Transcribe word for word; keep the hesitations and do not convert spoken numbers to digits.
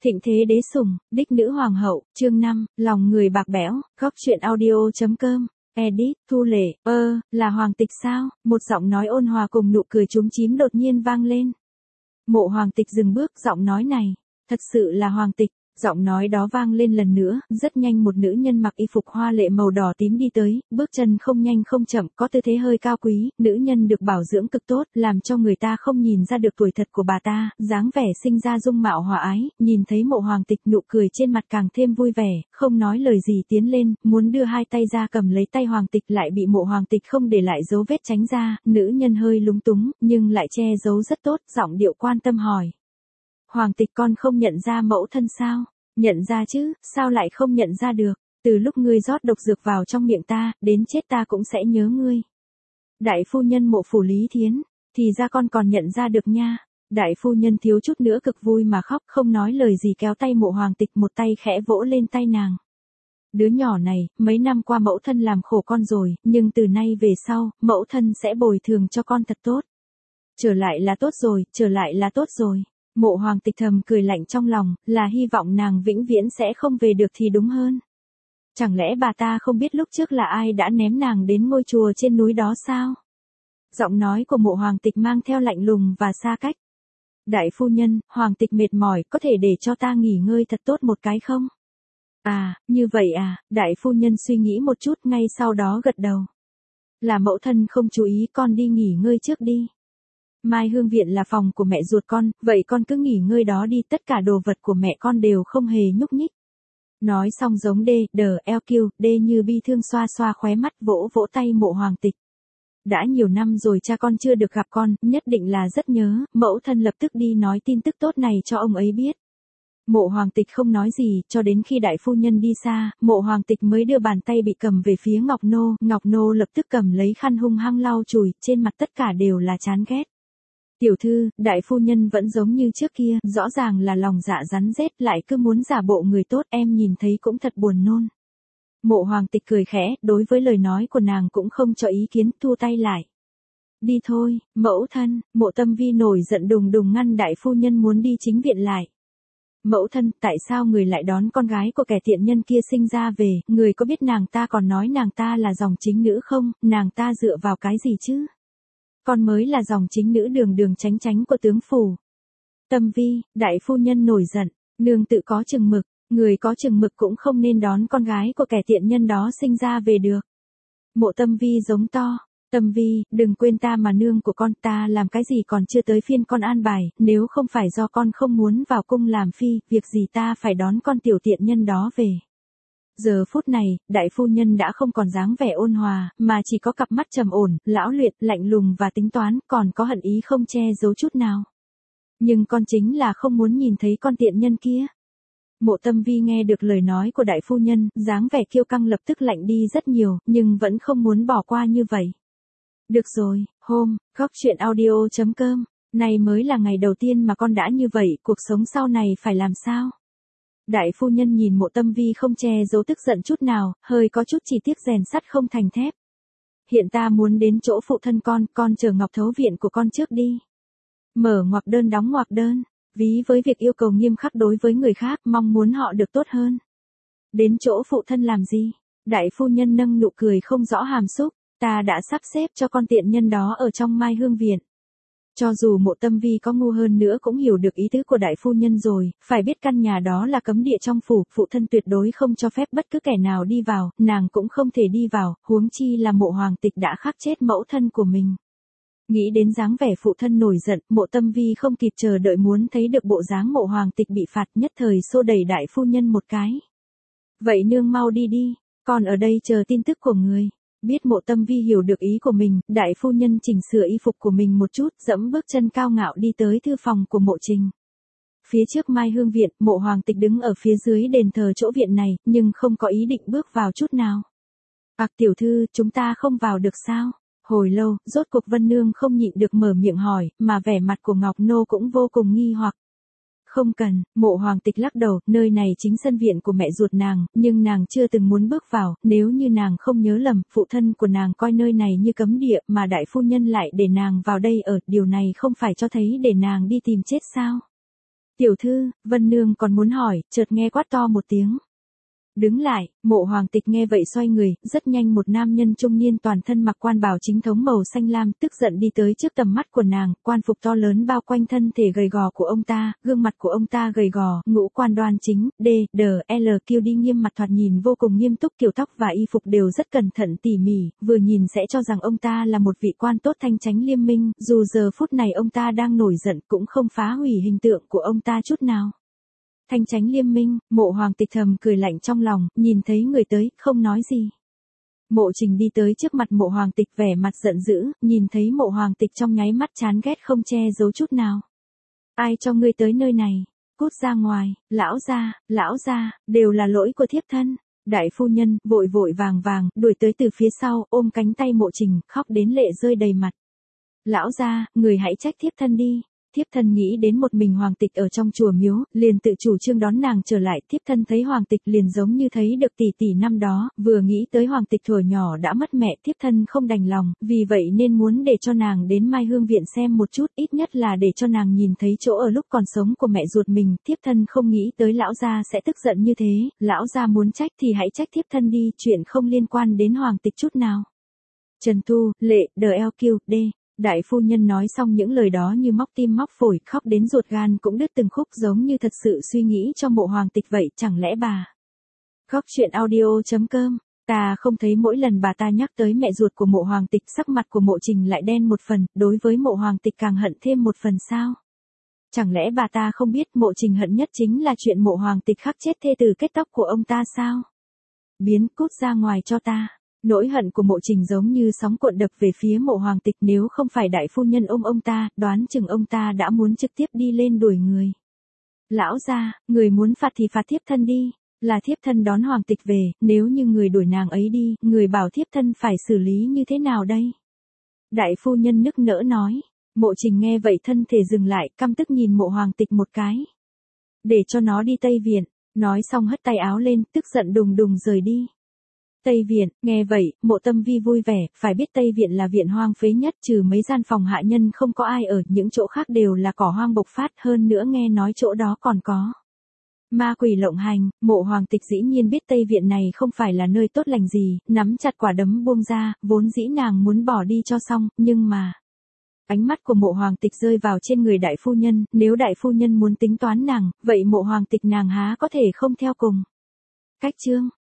Thịnh thế đế sủng, đích nữ hoàng hậu, chương năm, lòng người bạc bẽo, góc chuyện audio.com, edit, thu lệ, ơ, là hoàng tịch sao? Một giọng nói ôn hòa cùng nụ cười chúm chím đột nhiên vang lên. Mộ hoàng tịch dừng bước, giọng nói này, thật sự là hoàng tịch. Giọng nói đó vang lên lần nữa, rất nhanh một nữ nhân mặc y phục hoa lệ màu đỏ tím đi tới, bước chân không nhanh không chậm, có tư thế hơi cao quý, nữ nhân được bảo dưỡng cực tốt, làm cho người ta không nhìn ra được tuổi thật của bà ta, dáng vẻ sinh ra dung mạo hòa ái, nhìn thấy mộ hoàng tịch nụ cười trên mặt càng thêm vui vẻ, không nói lời gì tiến lên, muốn đưa hai tay ra cầm lấy tay hoàng tịch lại bị mộ hoàng tịch không để lại dấu vết tránh ra, nữ nhân hơi lúng túng, nhưng lại che giấu rất tốt, giọng điệu quan tâm hỏi. Hoàng tịch con không nhận ra mẫu thân sao? Nhận ra chứ, sao lại không nhận ra được? Từ lúc ngươi rót độc dược vào trong miệng ta, đến chết ta cũng sẽ nhớ ngươi. Đại phu nhân mộ phủ Lý Thiến, thì ra con còn nhận ra được nha. Đại phu nhân thiếu chút nữa cực vui mà khóc, không nói lời gì kéo tay mộ hoàng tịch một tay khẽ vỗ lên tay nàng. Đứa nhỏ này, mấy năm qua mẫu thân làm khổ con rồi, nhưng từ nay về sau, mẫu thân sẽ bồi thường cho con thật tốt. Trở lại là tốt rồi, trở lại là tốt rồi. Mộ hoàng tịch thầm cười lạnh trong lòng, là hy vọng nàng vĩnh viễn sẽ không về được thì đúng hơn. Chẳng lẽ bà ta không biết lúc trước là ai đã ném nàng đến ngôi chùa trên núi đó sao? Giọng nói của mộ hoàng tịch mang theo lạnh lùng và xa cách. Đại phu nhân, hoàng tịch mệt mỏi, có thể để cho ta nghỉ ngơi thật tốt một cái không? À, như vậy à, đại phu nhân suy nghĩ một chút ngay sau đó gật đầu. Là mẫu thân không chú ý, con đi nghỉ ngơi trước đi. Mai Hương Viện là phòng của mẹ ruột con, vậy con cứ nghỉ ngơi đó đi, tất cả đồ vật của mẹ con đều không hề nhúc nhích. Nói xong giống đê, đờ, eo kiêu, đê như bi thương xoa xoa khóe mắt vỗ vỗ tay mộ hoàng tịch. Đã nhiều năm rồi cha con chưa được gặp con, nhất định là rất nhớ, mẫu thân lập tức đi nói tin tức tốt này cho ông ấy biết. Mộ hoàng tịch không nói gì, cho đến khi đại phu nhân đi xa, mộ hoàng tịch mới đưa bàn tay bị cầm về phía Ngọc Nô, Ngọc Nô lập tức cầm lấy khăn hung hăng lau chùi, trên mặt tất cả đều là chán ghét. Tiểu thư, đại phu nhân vẫn giống như trước kia, rõ ràng là lòng dạ rắn rết lại cứ muốn giả bộ người tốt, em nhìn thấy cũng thật buồn nôn. Mộ hoàng tịch cười khẽ, đối với lời nói của nàng cũng không cho ý kiến, thu tay lại. Đi thôi, mẫu thân, mộ tâm vi nổi giận đùng đùng ngăn đại phu nhân muốn đi chính viện lại. Mẫu thân, tại sao người lại đón con gái của kẻ tiện nhân kia sinh ra về, người có biết nàng ta còn nói nàng ta là dòng chính nữ không, nàng ta dựa vào cái gì chứ? Con mới là dòng chính nữ đường đường chánh chánh của tướng phủ. Tâm vi, đại phu nhân nổi giận, nương tự có chừng mực, người có chừng mực cũng không nên đón con gái của kẻ tiện nhân đó sinh ra về được. Mộ tâm vi giống to, tâm vi, đừng quên ta mà nương của con, ta làm cái gì còn chưa tới phiên con an bài, nếu không phải do con không muốn vào cung làm phi, việc gì ta phải đón con tiểu tiện nhân đó về. Giờ phút này, đại phu nhân đã không còn dáng vẻ ôn hòa, mà chỉ có cặp mắt trầm ổn, lão luyện, lạnh lùng và tính toán, còn có hận ý không che giấu chút nào. Nhưng con chính là không muốn nhìn thấy con tiện nhân kia. Mộ tâm vi nghe được lời nói của đại phu nhân, dáng vẻ kiêu căng lập tức lạnh đi rất nhiều, nhưng vẫn không muốn bỏ qua như vậy. Được rồi, hôm, góc chuyện audio.com, này mới là ngày đầu tiên mà con đã như vậy, cuộc sống sau này phải làm sao? Đại phu nhân nhìn mộ tâm vi không che giấu tức giận chút nào, hơi có chút chỉ tiếc rèn sắt không thành thép. Hiện ta muốn đến chỗ phụ thân con, con chờ Ngọc Thấu Viện của con trước đi. Mở ngoặc đơn đóng ngoặc đơn, ví với việc yêu cầu nghiêm khắc đối với người khác, mong muốn họ được tốt hơn. Đến chỗ phụ thân làm gì? Đại phu nhân nâng nụ cười không rõ hàm xúc, ta đã sắp xếp cho con tiện nhân đó ở trong Mai Hương Viện. Cho dù mộ tâm vi có ngu hơn nữa cũng hiểu được ý tứ của đại phu nhân rồi, phải biết căn nhà đó là cấm địa trong phủ, phụ thân tuyệt đối không cho phép bất cứ kẻ nào đi vào, nàng cũng không thể đi vào, huống chi là mộ hoàng tịch đã khắc chết mẫu thân của mình. Nghĩ đến dáng vẻ phụ thân nổi giận, mộ tâm vi không kịp chờ đợi muốn thấy được bộ dáng mộ hoàng tịch bị phạt, nhất thời xô đẩy đại phu nhân một cái. Vậy nương mau đi đi, còn ở đây chờ tin tức của người. Biết mộ tâm vi hiểu được ý của mình, đại phu nhân chỉnh sửa y phục của mình một chút, dẫm bước chân cao ngạo đi tới thư phòng của mộ trình. Phía trước Mai Hương Viện, mộ hoàng tịch đứng ở phía dưới đền thờ chỗ viện này, nhưng không có ý định bước vào chút nào. Ặc tiểu thư, chúng ta không vào được sao? Hồi lâu, rốt cuộc Vân Nương không nhịn được mở miệng hỏi, mà vẻ mặt của Ngọc Nô cũng vô cùng nghi hoặc. Không cần, mộ hoàng tịch lắc đầu, nơi này chính sân viện của mẹ ruột nàng, nhưng nàng chưa từng muốn bước vào, nếu như nàng không nhớ lầm, phụ thân của nàng coi nơi này như cấm địa, mà đại phu nhân lại để nàng vào đây ở, điều này không phải cho thấy để nàng đi tìm chết sao? Tiểu thư, Vân Nương còn muốn hỏi, chợt nghe quát to một tiếng. Đứng lại, Mộ Hoàng Tịch nghe vậy xoay người, rất nhanh một nam nhân trung niên toàn thân mặc quan bào chính thống màu xanh lam, tức giận đi tới trước tầm mắt của nàng, quan phục to lớn bao quanh thân thể gầy gò của ông ta, gương mặt của ông ta gầy gò, ngũ quan đoan chính, D, D, L, Q đi nghiêm mặt thoạt nhìn vô cùng nghiêm túc, kiểu tóc và y phục đều rất cẩn thận tỉ mỉ, vừa nhìn sẽ cho rằng ông ta là một vị quan tốt thanh chánh liêm minh, dù giờ phút này ông ta đang nổi giận cũng không phá hủy hình tượng của ông ta chút nào. Thanh chánh liêm minh, Mộ Hoàng Tịch thầm cười lạnh trong lòng, nhìn thấy người tới, không nói gì. Mộ Trình đi tới trước mặt Mộ Hoàng Tịch vẻ mặt giận dữ, nhìn thấy Mộ Hoàng Tịch trong nháy mắt chán ghét không che giấu chút nào. Ai cho ngươi tới nơi này? Cút ra ngoài, lão gia, lão gia, đều là lỗi của thiếp thân. Đại phu nhân, vội vội vàng vàng, đuổi tới từ phía sau, ôm cánh tay Mộ Trình, khóc đến lệ rơi đầy mặt. Lão gia, người hãy trách thiếp thân đi. Thiếp thân nghĩ đến một mình Hoàng Tịch ở trong chùa miếu, liền tự chủ trương đón nàng trở lại, thiếp thân thấy Hoàng Tịch liền giống như thấy được tỷ tỷ năm đó, vừa nghĩ tới Hoàng Tịch thuở nhỏ đã mất mẹ, thiếp thân không đành lòng, vì vậy nên muốn để cho nàng đến Mai Hương viện xem một chút, ít nhất là để cho nàng nhìn thấy chỗ ở lúc còn sống của mẹ ruột mình, thiếp thân không nghĩ tới lão gia sẽ tức giận như thế, lão gia muốn trách thì hãy trách thiếp thân đi, chuyện không liên quan đến Hoàng Tịch chút nào. Trần Thu, Lệ, D L Q, D. Đại phu nhân nói xong những lời đó như móc tim móc phổi, khóc đến ruột gan cũng đứt từng khúc giống như thật sự suy nghĩ cho Mộ Hoàng Tịch vậy, chẳng lẽ bà. Góc truyện audio.com, ta không thấy mỗi lần bà ta nhắc tới mẹ ruột của Mộ Hoàng Tịch sắc mặt của Mộ Trình lại đen một phần, đối với Mộ Hoàng Tịch càng hận thêm một phần sao. Chẳng lẽ bà ta không biết Mộ Trình hận nhất chính là chuyện Mộ Hoàng Tịch khắc chết thê tử kết tóc của ông ta sao? Biến, cút ra ngoài cho ta. Nỗi hận của Mộ Trình giống như sóng cuộn đập về phía Mộ Hoàng Tịch, nếu không phải đại phu nhân ôm ông ta, đoán chừng ông ta đã muốn trực tiếp đi lên đuổi người. Lão gia, người muốn phạt thì phạt thiếp thân đi, là thiếp thân đón Hoàng Tịch về, nếu như người đuổi nàng ấy đi, người bảo thiếp thân phải xử lý như thế nào đây? Đại phu nhân nức nở nói. Mộ Trình nghe vậy thân thể dừng lại, căm tức nhìn Mộ Hoàng Tịch một cái. Để cho nó đi Tây Viện, nói xong hất tay áo lên, tức giận đùng đùng rời đi. Tây Viện, nghe vậy, Mộ Tâm Vi vui vẻ, phải biết Tây Viện là viện hoang phế nhất, trừ mấy gian phòng hạ nhân không có ai ở, những chỗ khác đều là cỏ hoang bộc phát, hơn nữa nghe nói chỗ đó còn có ma quỷ lộng hành. Mộ Hoàng Tịch dĩ nhiên biết Tây Viện này không phải là nơi tốt lành gì, nắm chặt quả đấm buông ra, vốn dĩ nàng muốn bỏ đi cho xong, nhưng mà. Ánh mắt của Mộ Hoàng Tịch rơi vào trên người đại phu nhân, nếu đại phu nhân muốn tính toán nàng, vậy Mộ Hoàng Tịch nàng há có thể không theo cùng. Cách chương.